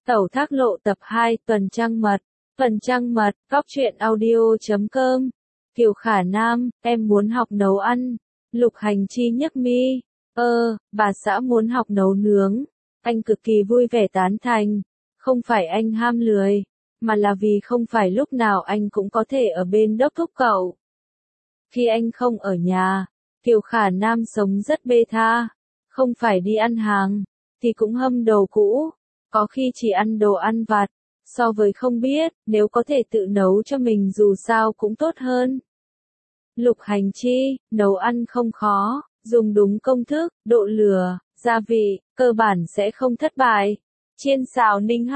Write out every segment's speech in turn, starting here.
Tẩu Thác Lộ tập 2 Tuần Trăng Mật. Tuần Trăng Mật, Góc Truyện Audio.com. Kiều Khả Nam, em muốn học nấu ăn. Lục Hành Chi nhấc mi. Bà xã muốn học nấu nướng. Anh cực kỳ vui vẻ tán thành. Không phải anh ham lười, mà là vì không phải lúc nào anh cũng có thể ở bên đốc thúc cậu. Khi anh không ở nhà, Kiều Khả Nam sống rất bê tha. Không phải đi ăn hàng, thì cũng hâm đồ cũ. Có khi chỉ ăn đồ ăn vặt, so với không biết, nếu có thể tự nấu cho mình dù sao cũng tốt hơn. Lục Hành Chi, nấu ăn không khó, dùng đúng công thức, độ lửa, gia vị, cơ bản sẽ không thất bại. Chiên xào ninh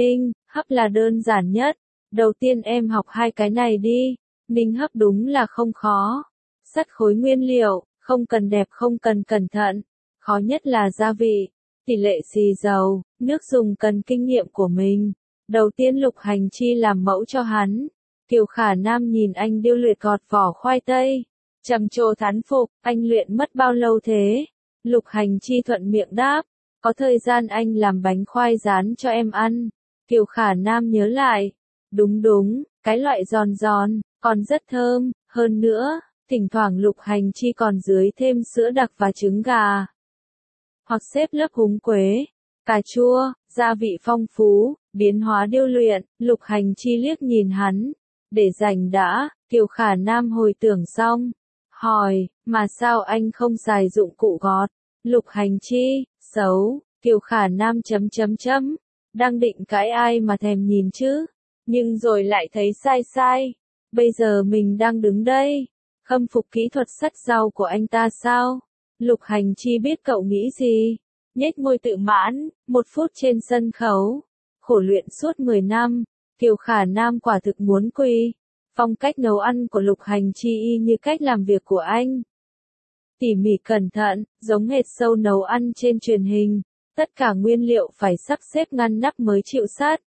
hấp là đơn giản nhất. Đầu tiên em học hai cái này đi. Ninh hấp đúng là không khó. Sắt khối nguyên liệu, không cần đẹp không cần cẩn thận. Khó nhất là gia vị, tỷ lệ xì dầu, nước dùng cần kinh nghiệm của mình. Đầu tiên Lục Hành Chi làm mẫu cho hắn. Kiều Khả Nam nhìn anh điêu luyện gọt vỏ khoai tây. Trầm trồ thán phục, anh luyện mất bao lâu thế? Lục Hành Chi thuận miệng đáp. Có thời gian anh làm bánh khoai rán cho em ăn. Kiều Khả Nam nhớ lại. Đúng, cái loại giòn giòn, còn rất thơm, hơn nữa, thỉnh thoảng Lục Hành Chi còn dưới thêm sữa đặc và trứng gà. Hoặc xếp lớp húng quế, cà chua, gia vị phong phú, biến hóa điêu luyện. Lục Hành Chi liếc nhìn hắn. Để rảnh đã, Kiều Khả Nam hồi tưởng xong. Hỏi, mà sao anh không xài dụng cụ gọt? Lục Hành Chi, xấu. Kiều Khả Nam chấm. Đang định cãi ai mà thèm nhìn chứ. Nhưng rồi lại thấy sai. Bây giờ mình đang đứng đây. Khâm phục kỹ thuật sắt rau của anh ta sao? Lục Hành Chi biết cậu nghĩ gì. Nhếch môi tự mãn, 1 phút trên sân khấu. Khổ luyện suốt 10 năm. Kiều Khả Nam quả thực muốn quỳ. Phong cách nấu ăn của Lục Hành Chi y như cách làm việc của anh. Tỉ mỉ cẩn thận, giống hệt show nấu ăn trên truyền hình. Tất cả nguyên liệu phải sắp xếp ngăn nắp mới chịu sát.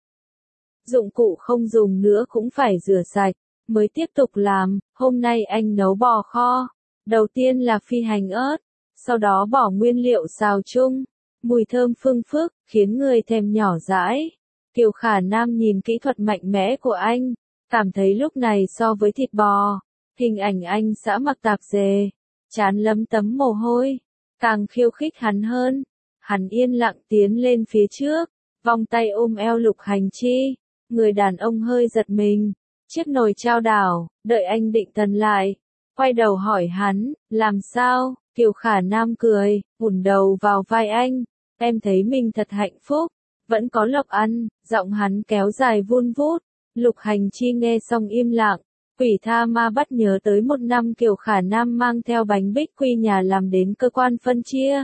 Dụng cụ không dùng nữa cũng phải rửa sạch, mới tiếp tục làm. Hôm nay anh nấu bò kho. Đầu tiên là phi hành ớt, sau đó bỏ nguyên liệu xào chung. Mùi thơm phưng phức, khiến người thèm nhỏ dãi. Kiều Khả Nam nhìn kỹ thuật mạnh mẽ của anh, cảm thấy lúc này so với thịt bò, hình ảnh anh xã mặc tạp dề, trán lấm tấm mồ hôi, càng khiêu khích hắn hơn. Hắn yên lặng tiến lên phía trước, vòng tay ôm eo Lục Hành Chi. Người đàn ông hơi giật mình. Chiếc nồi chao đảo, đợi anh định thần lại. Quay đầu hỏi hắn, làm sao? Kiều Khả Nam cười, ủn đầu vào vai anh. Em thấy mình thật hạnh phúc. Vẫn có lộc ăn, giọng hắn kéo dài vun vút. Lục Hành Chi nghe xong im lặng. Quỷ tha ma bắt nhớ tới 1 năm Kiều Khả Nam mang theo bánh bích quy nhà làm đến cơ quan phân chia.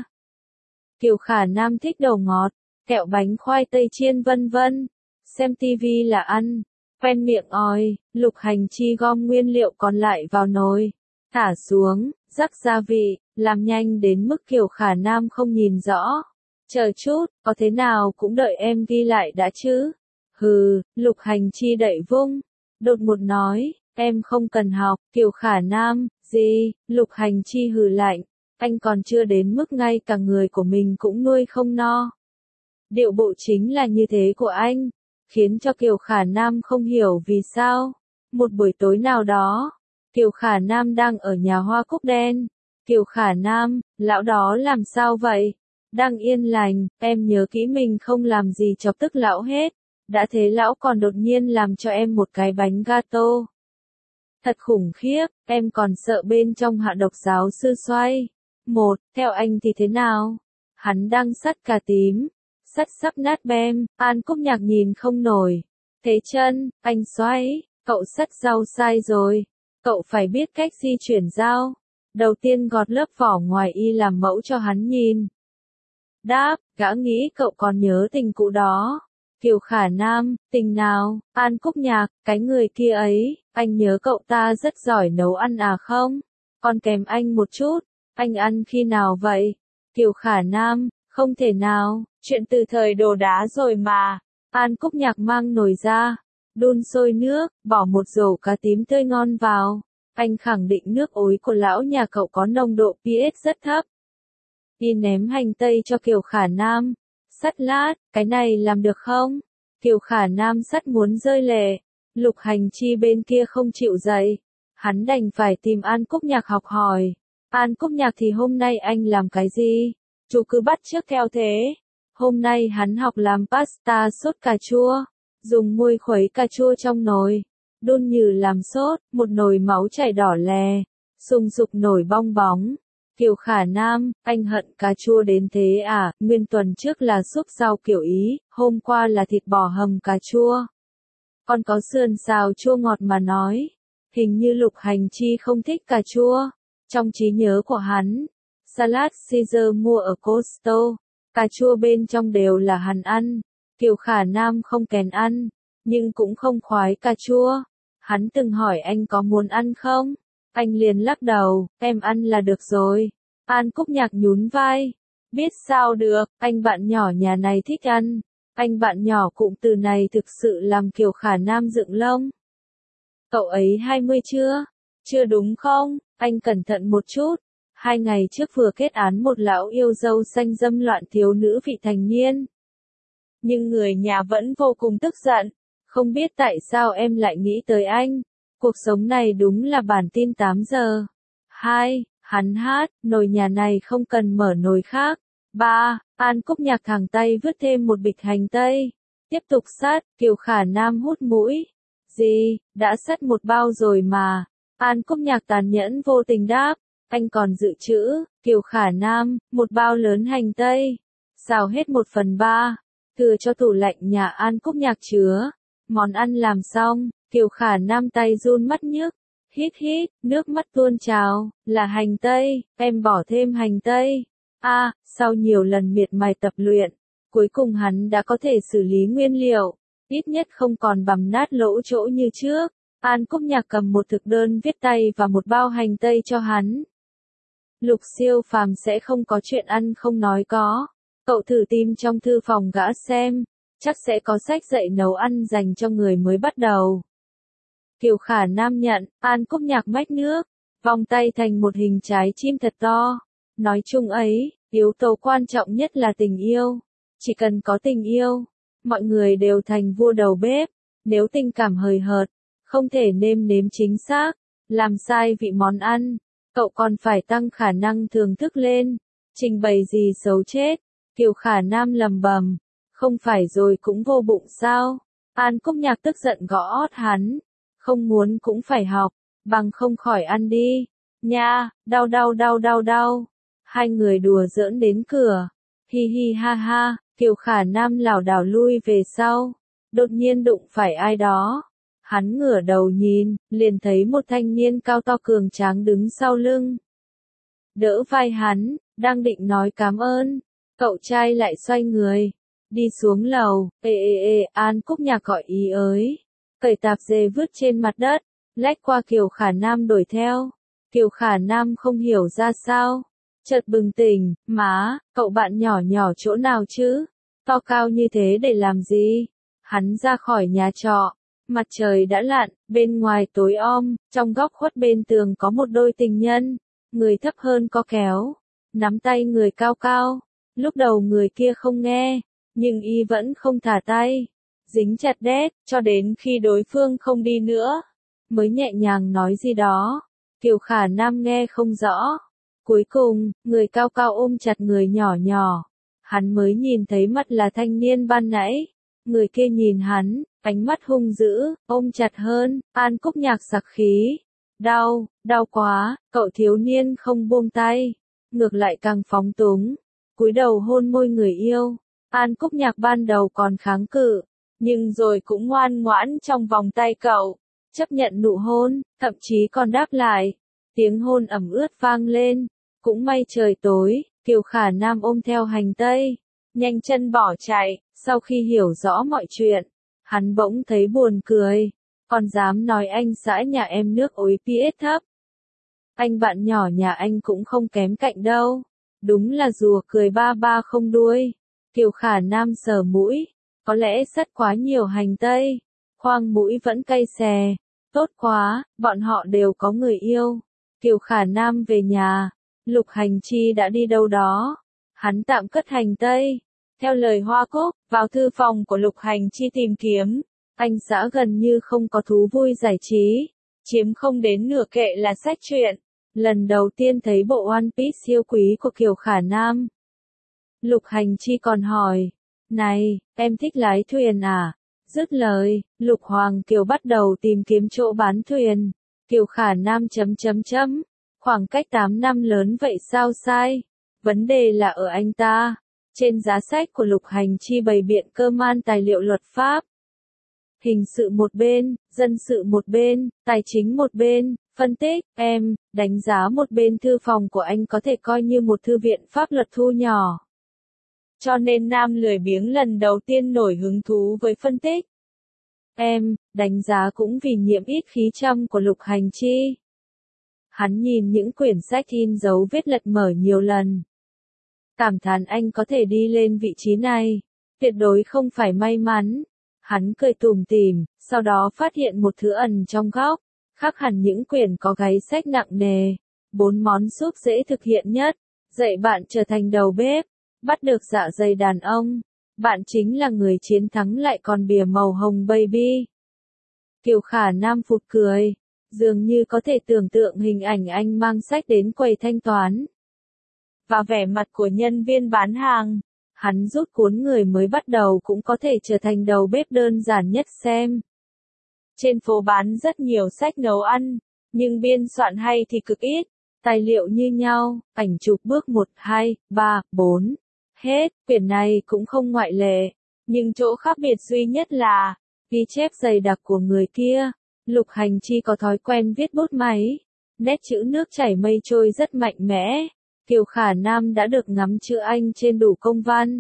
Kiều Khả Nam thích đồ ngọt, kẹo bánh khoai tây chiên vân vân. Xem tivi là ăn, quen miệng oi. Lục Hành Chi gom nguyên liệu còn lại vào nồi, thả xuống, rắc gia vị, làm nhanh đến mức Kiều Khả Nam không nhìn rõ. Chờ chút, có thế nào cũng đợi em ghi lại đã chứ. Hừ, Lục Hành Chi đậy vung, đột ngột nói, em không cần học. Kiều Khả Nam, gì? Lục Hành Chi hừ lạnh, anh còn chưa đến mức ngay cả người của mình cũng nuôi không no. Điệu bộ chính là như thế của anh, khiến cho Kiều Khả Nam không hiểu vì sao. Một buổi tối nào đó, Kiều Khả Nam đang ở nhà hoa cúc đen. Kiều Khả Nam, lão đó làm sao vậy? Đang yên lành, em nhớ kỹ mình không làm gì chọc tức lão hết. Đã thế lão còn đột nhiên làm cho em một cái bánh gato. Thật khủng khiếp, em còn sợ bên trong hạ độc giáo sư xoay. Theo anh thì thế nào? Hắn đang sắt cà tím, sắt sắp nát bem. An Cúc Nhạc nhìn không nổi. Thế chân, anh xoay, cậu sắt rau sai rồi. Cậu phải biết cách di chuyển dao. Đầu tiên gọt lớp vỏ ngoài y làm mẫu cho hắn nhìn. Đáp, gã nghĩ cậu còn nhớ tình cũ đó. Kiều Khả Nam, tình nào? An Cúc Nhạc, cái người kia ấy, anh nhớ cậu ta rất giỏi nấu ăn à không? Còn kèm anh một chút. Anh ăn khi nào vậy? Kiều Khả Nam, không thể nào, chuyện từ thời Đồ Đá rồi mà. An Cúc Nhạc mang nồi ra, đun sôi nước, bỏ một rổ cá tím tươi ngon vào. Anh khẳng định nước ối của lão nhà cậu có nồng độ pH rất thấp. Y ném hành tây cho Kiều Khả Nam. Sắt lát, cái này làm được không? Kiều Khả Nam sắt muốn rơi lệ. Lục Hành Chi bên kia không chịu dậy. Hắn đành phải tìm An Cúc Nhạc học hỏi. An Cúc Nhạc thì hôm nay anh làm cái gì? Chú cứ bắt chước theo thế. Hôm nay hắn học làm pasta sốt cà chua. Dùng muôi khuấy cà chua trong nồi. Đun như làm sốt, một nồi máu chảy đỏ lè. Sùng sục nổi bong bóng. Kiều Khả Nam, anh hận cà chua đến thế à? Nguyên tuần trước là súp rau kiểu Ý, hôm qua là thịt bò hầm cà chua. Còn có sườn xào chua ngọt mà nói. Hình như Lục Hành Chi không thích cà chua. Trong trí nhớ của hắn, salad Caesar mua ở Costo, cà chua bên trong đều là hắn ăn. Kiều Khả Nam không kén ăn, nhưng cũng không khoái cà chua. Hắn từng hỏi anh có muốn ăn không? Anh liền lắc đầu, em ăn là được rồi. An Cúc Nhạc nhún vai. Biết sao được, anh bạn nhỏ nhà này thích ăn. Anh bạn nhỏ cụm từ này thực sự làm Kiều Khả Nam dựng lông. Cậu ấy 20 chưa? Chưa đúng không? Anh cẩn thận một chút. 2 ngày trước vừa kết án một lão yêu dâu xanh dâm loạn thiếu nữ vị thành niên. Nhưng người nhà vẫn vô cùng tức giận. Không biết tại sao em lại nghĩ tới anh. Cuộc sống này đúng là bản tin 8 giờ. 2. Hắn hát, nồi nhà này không cần mở nồi khác. 3. An Cúc Nhạc thẳng tay vứt thêm một bịch hành tây. Tiếp tục sát, Kiều Khả Nam hút mũi. Gì, đã sắt một bao rồi mà. An Cúc Nhạc tàn nhẫn vô tình đáp. Anh còn dự trữ, Kiều Khả Nam, một bao lớn hành tây. Xào hết 1/3. Thừa cho tủ lạnh nhà An Cúc Nhạc chứa. Món ăn làm xong, Kiều Khả Nam tay run mắt nhức. Hít hít, nước mắt tuôn trào, là hành tây, em bỏ thêm hành tây. Sau nhiều lần miệt mài tập luyện, cuối cùng hắn đã có thể xử lý nguyên liệu, ít nhất không còn bằm nát lỗ chỗ như trước. An Cúc Nhạc cầm một thực đơn viết tay và một bao hành tây cho hắn. Lục Siêu Phàm sẽ không có chuyện ăn không nói có. Cậu thử tìm trong thư phòng gã xem, chắc sẽ có sách dạy nấu ăn dành cho người mới bắt đầu. Kiều Khả Nam nhận, An Cúc Nhạc mách nước, vòng tay thành một hình trái chim thật to. Nói chung ấy, yếu tố quan trọng nhất là tình yêu. Chỉ cần có tình yêu, mọi người đều thành vua đầu bếp. Nếu tình cảm hời hợt, không thể nêm nếm chính xác, làm sai vị món ăn, cậu còn phải tăng khả năng thưởng thức lên. Trình bày gì xấu chết. Kiều Khả Nam lầm bầm, không phải rồi cũng vô bụng sao? An Cúc Nhạc tức giận gõ ót hắn. Không muốn cũng phải học, bằng không khỏi ăn đi. Nha, đau đau đau đau đau. Hai người đùa giỡn đến cửa. Hi hi ha ha, Kiều Khả Nam lảo đảo lui về sau. Đột nhiên đụng phải ai đó. Hắn ngửa đầu nhìn, liền thấy một thanh niên cao to cường tráng đứng sau lưng. Đỡ vai hắn, đang định nói cảm ơn. Cậu trai lại xoay người. Đi xuống lầu, An Cúc Nhạc gọi ý ới. Cởi tạp dề vứt trên mặt đất, lách qua Kiều Khả Nam đuổi theo. Kiều Khả Nam không hiểu ra sao. Chợt bừng tỉnh, má, cậu bạn nhỏ nhỏ chỗ nào chứ? To cao như thế để làm gì? Hắn ra khỏi nhà trọ. Mặt trời đã lặn, bên ngoài tối om, trong góc khuất bên tường có một đôi tình nhân. Người thấp hơn có kéo, nắm tay người cao cao. Lúc đầu người kia không nghe, nhưng y vẫn không thả tay. Dính chặt đét, cho đến khi đối phương không đi nữa, mới nhẹ nhàng nói gì đó. Kiều Khả Nam nghe không rõ. Cuối cùng, người cao cao ôm chặt người nhỏ nhỏ. Hắn mới nhìn thấy mắt là thanh niên ban nãy. Người kia nhìn hắn, ánh mắt hung dữ, ôm chặt hơn. An Cúc Nhạc sặc khí. Đau, đau quá, cậu thiếu niên không buông tay. Ngược lại càng phóng túng. Cúi đầu hôn môi người yêu. An Cúc Nhạc ban đầu còn kháng cự, nhưng rồi cũng ngoan ngoãn trong vòng tay cậu, chấp nhận nụ hôn, thậm chí còn đáp lại. Tiếng hôn ẩm ướt vang lên. Cũng may trời tối, Kiều Khả Nam ôm theo hành tây, nhanh chân bỏ chạy. Sau khi hiểu rõ mọi chuyện, hắn bỗng thấy buồn cười. Còn dám nói anh xã nhà em nước ối PS thấp. Anh bạn nhỏ nhà anh cũng không kém cạnh đâu. Đúng là rùa cười ba ba không đuôi. Kiều Khả Nam sờ mũi. Có lẽ sắt quá nhiều hành tây. Khoang mũi vẫn cay xè. Tốt quá, bọn họ đều có người yêu. Kiều Khả Nam về nhà. Lục Hành Chi đã đi đâu đó. Hắn tạm cất hành tây. Theo lời Hoa Cúc, vào thư phòng của Lục Hành Chi tìm kiếm, anh xã gần như không có thú vui giải trí, chiếm không đến nửa kệ là sách truyện. Lần đầu tiên thấy bộ One Piece siêu quý của Kiều Khả Nam. Lục Hành Chi còn hỏi, này, em thích lái thuyền à? Dứt lời, Lục Hoàng Kiều bắt đầu tìm kiếm chỗ bán thuyền. Kiều Khả Nam khoảng cách 8 năm lớn vậy sao sai? Vấn đề là ở anh ta. Trên giá sách của Lục Hành Chi bày biện cơ man tài liệu luật pháp. Hình sự một bên, dân sự một bên, tài chính một bên, phân tích, đánh giá một bên. Thư phòng của anh có thể coi như một thư viện pháp luật thu nhỏ. Cho nên Nam lười biếng lần đầu tiên nổi hứng thú với phân tích. Đánh giá cũng vì nhiễm ít khí trăm của Lục Hành Chi. Hắn nhìn những quyển sách in dấu vết lật mở nhiều lần. Cảm thán anh có thể đi lên vị trí này. Tuyệt đối không phải may mắn. Hắn cười tủm tỉm, sau đó phát hiện một thứ ẩn trong góc. Khác hẳn những quyển có gáy sách nặng nề. 4 món giúp dễ thực hiện nhất. Dạy bạn trở thành đầu bếp. Bắt được dạ dày đàn ông. Bạn chính là người chiến thắng lại còn bìa màu hồng baby. Kiều Khả Nam phụt cười. Dường như có thể tưởng tượng hình ảnh anh mang sách đến quầy thanh toán. Và vẻ mặt của nhân viên bán hàng. Hắn rút cuốn người mới bắt đầu cũng có thể trở thành đầu bếp đơn giản nhất xem. Trên phố bán rất nhiều sách nấu ăn, nhưng biên soạn hay thì cực ít. Tài liệu như nhau, ảnh chụp bước 1, 2, 3, 4. Hết, quyển này cũng không ngoại lệ. Nhưng chỗ khác biệt duy nhất là, ghi chép dày đặc của người kia. Lục Hành Chi có thói quen viết bút máy. Nét chữ nước chảy mây trôi rất mạnh mẽ. Kiều Khả Nam đã được ngắm chữ anh trên đủ công văn.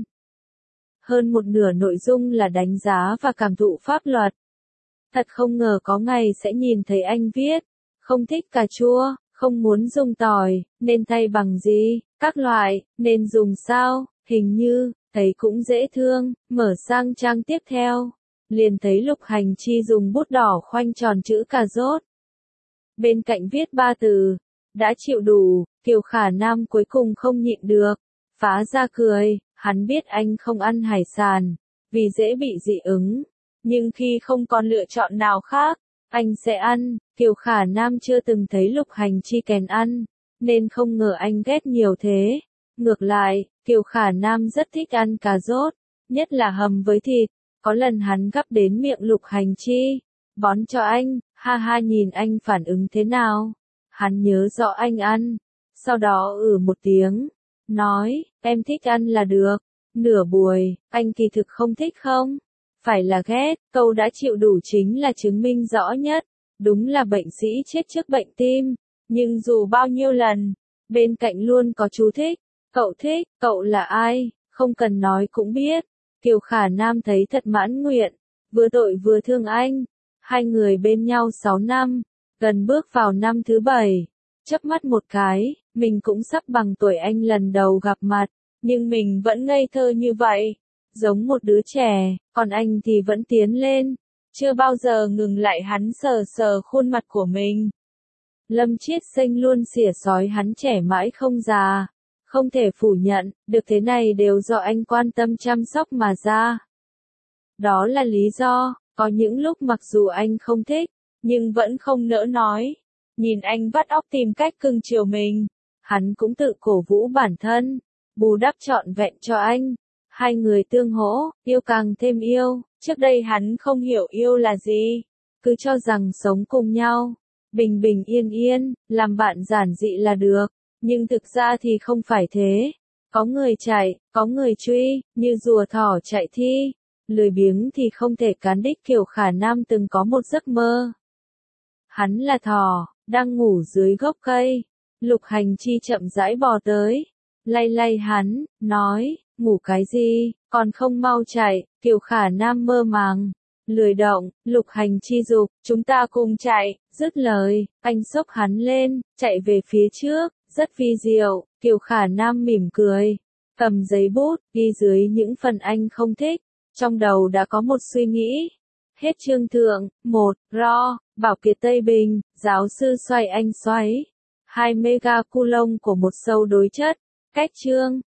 Hơn một nửa nội dung là đánh giá và cảm thụ pháp luật. Thật không ngờ có ngày sẽ nhìn thấy anh viết. Không thích cà chua, không muốn dùng tỏi, nên thay bằng gì, các loại, nên dùng sao, hình như, thấy cũng dễ thương, mở sang trang tiếp theo. Liền thấy Lục Hành Chi dùng bút đỏ khoanh tròn chữ cà rốt. Bên cạnh viết 3 từ, đã chịu đủ, Kiều Khả Nam cuối cùng không nhịn được, phá ra cười, hắn biết anh không ăn hải sản, vì dễ bị dị ứng, nhưng khi không còn lựa chọn nào khác, anh sẽ ăn. Kiều Khả Nam chưa từng thấy Lục Hành Chi kèn ăn, nên không ngờ anh ghét nhiều thế. Ngược lại, Kiều Khả Nam rất thích ăn cà rốt, nhất là hầm với thịt. Có lần hắn gắp đến miệng Lục Hành Chi, bón cho anh, ha ha, nhìn anh phản ứng thế nào. Hắn nhớ rõ anh ăn, sau đó một tiếng, nói, em thích ăn là được. Nửa buổi, anh kỳ thực không thích không? Phải là ghét, câu đã chịu đủ chính là chứng minh rõ nhất. Đúng là bệnh sĩ chết trước bệnh tim, nhưng dù bao nhiêu lần, bên cạnh luôn có chú thích. Thích, cậu là ai? Không cần nói cũng biết. Kiều Khả Nam thấy thật mãn nguyện, vừa tội vừa thương anh. Hai người bên nhau 6 năm, gần bước vào năm thứ 7. Chớp mắt một cái, mình cũng sắp bằng tuổi anh lần đầu gặp mặt, nhưng mình vẫn ngây thơ như vậy, giống một đứa trẻ, còn anh thì vẫn tiến lên, chưa bao giờ ngừng lại. Hắn sờ sờ khuôn mặt của mình. Lâm Chiết Sinh luôn xỉa xói hắn trẻ mãi không già. Không thể phủ nhận, được thế này đều do anh quan tâm chăm sóc mà ra. Đó là lý do, có những lúc mặc dù anh không thích, nhưng vẫn không nỡ nói. Nhìn anh vắt óc tìm cách cưng chiều mình, hắn cũng tự cổ vũ bản thân, bù đắp trọn vẹn cho anh. Hai người tương hỗ, yêu càng thêm yêu. Trước đây hắn không hiểu yêu là gì, cứ cho rằng sống cùng nhau, bình bình yên yên, làm bạn giản dị là được. Nhưng thực ra thì không phải thế. Có người chạy, có người truy, như rùa thỏ chạy thi. Lười biếng thì không thể cán đích. Kiều Khả Nam từng có một giấc mơ. Hắn là thỏ, đang ngủ dưới gốc cây. Lục Hành Chi chậm rãi bò tới, lay lay hắn, nói, ngủ cái gì, còn không mau chạy. Kiều Khả Nam mơ màng, lười động. Lục Hành Chi giục, chúng ta cùng chạy. Dứt lời, anh xốc hắn lên, chạy về phía trước. Rất vi diệu. Kiều Khả Nam mỉm cười, cầm giấy bút, ghi dưới những phần anh không thích. Trong đầu đã có một suy nghĩ. Hết chương thượng. 1. Ro, Bảo Kiệt Tây Bình, giáo sư xoay anh xoáy. 2 mega coulomb của một sâu đối chất. Cách chương.